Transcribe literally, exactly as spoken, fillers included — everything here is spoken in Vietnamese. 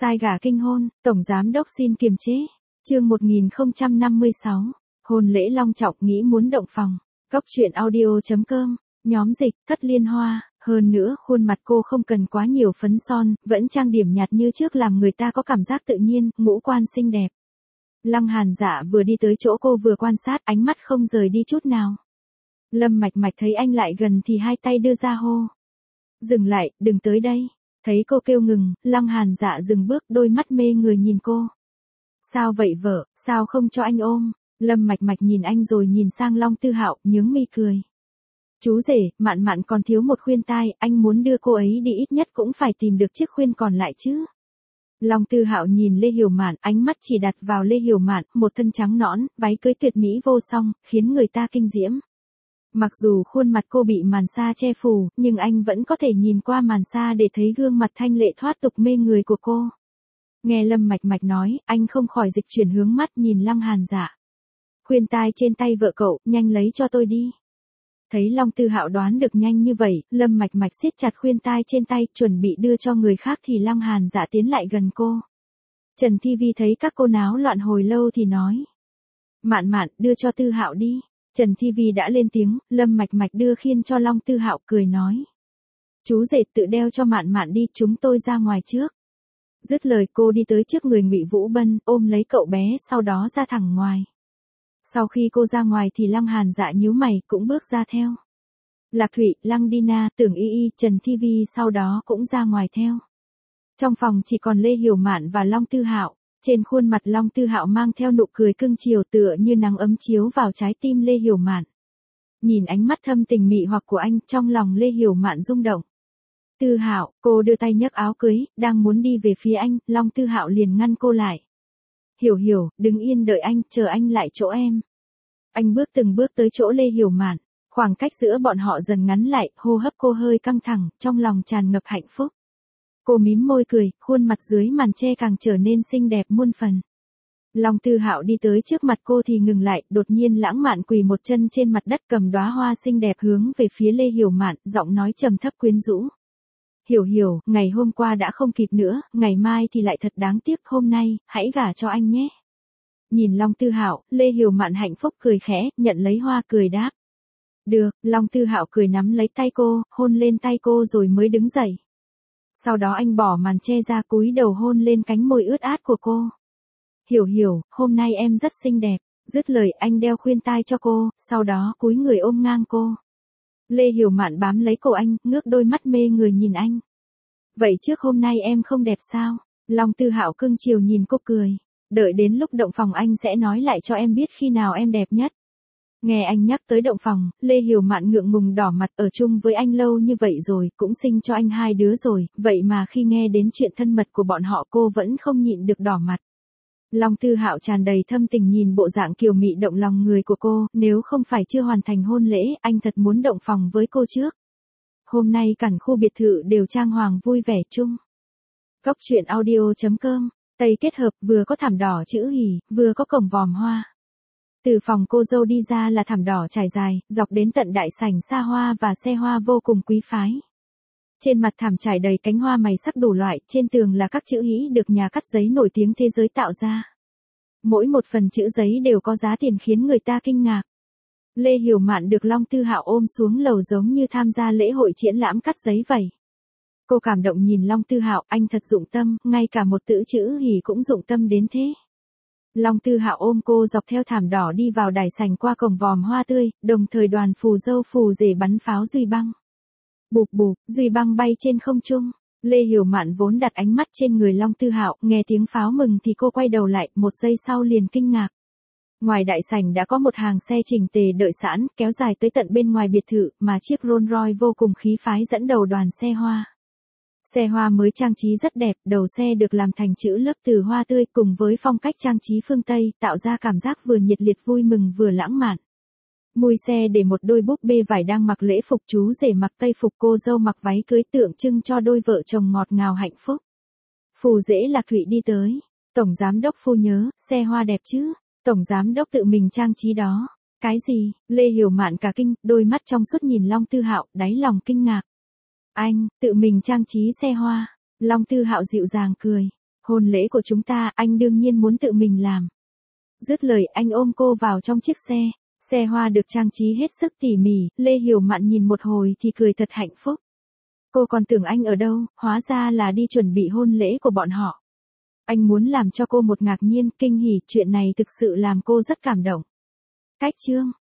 Sai gả kinh hôn, tổng giám đốc xin kiềm chế. Chương một nghìn không trăm năm mươi sáu. Hôn lễ long trọng nghĩ muốn động phòng. Góc truyện audio chấm com. Nhóm dịch, Thất Liên Hoa. Hơn nữa, khuôn mặt cô không cần quá nhiều phấn son, vẫn trang điểm nhạt như trước làm người ta có cảm giác tự nhiên, ngũ quan xinh đẹp. Lăng Hàn Dạ vừa đi tới chỗ cô vừa quan sát, ánh mắt không rời đi chút nào. Lâm Mạch Mạch thấy anh lại gần thì hai tay đưa ra hô. Dừng lại, đừng tới đây. Thấy cô kêu ngừng, Lăng Hàn Dạ dừng bước, đôi mắt mê người nhìn cô. Sao vậy vợ, sao không cho anh ôm? Lâm Mạch Mạch nhìn anh rồi nhìn sang Long Tư Hạo, nhướng mi cười. Chú rể, Mạn Mạn còn thiếu một khuyên tai, anh muốn đưa cô ấy đi ít nhất cũng phải tìm được chiếc khuyên còn lại chứ. Long Tư Hạo nhìn Lê Hiểu Mạn, ánh mắt chỉ đặt vào Lê Hiểu Mạn, một thân trắng nõn, váy cưới tuyệt mỹ vô song, khiến người ta kinh diễm. Mặc dù khuôn mặt cô bị màn sa che phủ, nhưng anh vẫn có thể nhìn qua màn sa để thấy gương mặt thanh lệ thoát tục mê người của cô. Nghe Lâm Mạch Mạch nói, anh không khỏi dịch chuyển hướng mắt nhìn Lăng Hàn Dạ. Khuyên tai trên tay vợ cậu, nhanh lấy cho tôi đi. Thấy Long Tư Hạo đoán được nhanh như vậy, Lâm Mạch Mạch siết chặt khuyên tai trên tay, chuẩn bị đưa cho người khác thì Lăng Hàn Dạ tiến lại gần cô. Trần Thi Vi thấy các cô náo loạn hồi lâu thì nói. Mạn Mạn, đưa cho Tư Hạo đi. Trần Thi Vi đã lên tiếng, Lâm Mạch Mạch đưa khiên cho Long Tư Hạo, cười nói. Chú rể tự đeo cho Mạn Mạn đi, chúng tôi ra ngoài trước. Dứt lời cô đi tới trước người Ngụy Vũ Bân, ôm lấy cậu bé, sau đó ra thẳng ngoài. Sau khi cô ra ngoài thì Lăng Hàn Dạ nhíu mày, cũng bước ra theo. Lạc Thụy, Lăng Dina, Tưởng Y Y, Trần Thi Vi sau đó cũng ra ngoài theo. Trong phòng chỉ còn Lê Hiểu Mạn và Long Tư Hạo. Trên khuôn mặt Long Tư Hạo mang theo nụ cười cưng chiều tựa như nắng ấm chiếu vào trái tim Lê Hiểu Mạn. Nhìn ánh mắt thâm tình mị hoặc của anh, trong lòng Lê Hiểu Mạn rung động. Tư Hạo, cô đưa tay nhấc áo cưới, đang muốn đi về phía anh, Long Tư Hạo liền ngăn cô lại. Hiểu Hiểu, đứng yên đợi anh, chờ anh lại chỗ em. Anh bước từng bước tới chỗ Lê Hiểu Mạn, khoảng cách giữa bọn họ dần ngắn lại, hô hấp cô hơi căng thẳng, trong lòng tràn ngập hạnh phúc. Cô mím môi cười, khuôn mặt dưới màn che càng trở nên xinh đẹp muôn phần. Long Tư Hạo đi tới trước mặt cô thì ngừng lại, đột nhiên lãng mạn quỳ một chân trên mặt đất cầm đóa hoa xinh đẹp hướng về phía Lê Hiểu Mạn, giọng nói trầm thấp quyến rũ. Hiểu Hiểu, ngày hôm qua đã không kịp nữa, ngày mai thì lại thật đáng tiếc, hôm nay, hãy gả cho anh nhé. Nhìn Long Tư Hạo, Lê Hiểu Mạn hạnh phúc cười khẽ, nhận lấy hoa cười đáp. Được, Long Tư Hạo cười nắm lấy tay cô, hôn lên tay cô rồi mới đứng dậy. Sau đó anh bỏ màn che ra cúi đầu hôn lên cánh môi ướt át của cô. Hiểu Hiểu, hôm nay em rất xinh đẹp. Dứt lời anh đeo khuyên tai cho cô, sau đó cúi người ôm ngang cô. Lê Hiểu Mạn bám lấy cổ anh, ngước đôi mắt mê người nhìn anh. Vậy trước hôm nay em không đẹp sao? Long Tư Hạo cưng chiều nhìn cô cười. Đợi đến lúc động phòng anh sẽ nói lại cho em biết khi nào em đẹp nhất. Nghe anh nhắc tới động phòng, Lê Hiểu Mạn ngượng ngùng đỏ mặt, ở chung với anh lâu như vậy rồi, cũng sinh cho anh hai đứa rồi, vậy mà khi nghe đến chuyện thân mật của bọn họ cô vẫn không nhịn được đỏ mặt. Long Tư Hạo tràn đầy thâm tình nhìn bộ dạng kiều mị động lòng người của cô, nếu không phải chưa hoàn thành hôn lễ, anh thật muốn động phòng với cô trước. Hôm nay cẳn khu biệt thự đều trang hoàng vui vẻ chung. Góc truyện audio chấm com, Tây kết hợp vừa có thảm đỏ chữ hỉ, vừa có cổng vòm hoa. Từ phòng cô dâu đi ra là thảm đỏ trải dài, dọc đến tận đại sảnh xa hoa và xe hoa vô cùng quý phái. Trên mặt thảm trải đầy cánh hoa mày sắc đủ loại, trên tường là các chữ hỉ được nhà cắt giấy nổi tiếng thế giới tạo ra. Mỗi một phần chữ giấy đều có giá tiền khiến người ta kinh ngạc. Lê Hiểu Mạn được Long Tư Hạo ôm xuống lầu giống như tham gia lễ hội triển lãm cắt giấy vậy. Cô cảm động nhìn Long Tư Hạo, anh thật dụng tâm, ngay cả một chữ chữ hỉ cũng dụng tâm đến thế. Long Tư Hạo ôm cô dọc theo thảm đỏ đi vào đại sảnh qua cổng vòm hoa tươi, đồng thời đoàn phù dâu phù rể bắn pháo duy băng. Bụp bụp, duy băng bay trên không trung. Lê Hiểu Mạn vốn đặt ánh mắt trên người Long Tư Hạo, nghe tiếng pháo mừng thì cô quay đầu lại, một giây sau liền kinh ngạc. Ngoài đại sảnh đã có một hàng xe chỉnh tề đợi sẵn, kéo dài tới tận bên ngoài biệt thự, mà chiếc Rolls Royce vô cùng khí phái dẫn đầu đoàn xe hoa. Xe hoa mới trang trí rất đẹp, đầu xe được làm thành chữ lớp từ hoa tươi cùng với phong cách trang trí phương Tây, tạo ra cảm giác vừa nhiệt liệt vui mừng vừa lãng mạn. Mui xe để một đôi búp bê vải đang mặc lễ phục, chú rể mặc tây phục, cô dâu mặc váy cưới tượng trưng cho đôi vợ chồng ngọt ngào hạnh phúc. Phù rể Lạc Thụy đi tới. Tổng giám đốc phu nhớ, xe hoa đẹp chứ? Tổng giám đốc tự mình trang trí đó. Cái gì? Lê Hiểu Mạn cả kinh, đôi mắt trong suốt nhìn Long Tư Hạo, đáy lòng kinh ngạc. Anh, tự mình trang trí xe hoa. Long Tư Hạo dịu dàng cười. Hôn lễ của chúng ta, anh đương nhiên muốn tự mình làm. Dứt lời anh ôm cô vào trong chiếc xe. Xe hoa được trang trí hết sức tỉ mỉ, Lê Hiểu Mạn nhìn một hồi thì cười thật hạnh phúc. Cô còn tưởng anh ở đâu, hóa ra là đi chuẩn bị hôn lễ của bọn họ. Anh muốn làm cho cô một ngạc nhiên, kinh hỉ, chuyện này thực sự làm cô rất cảm động. Cách chương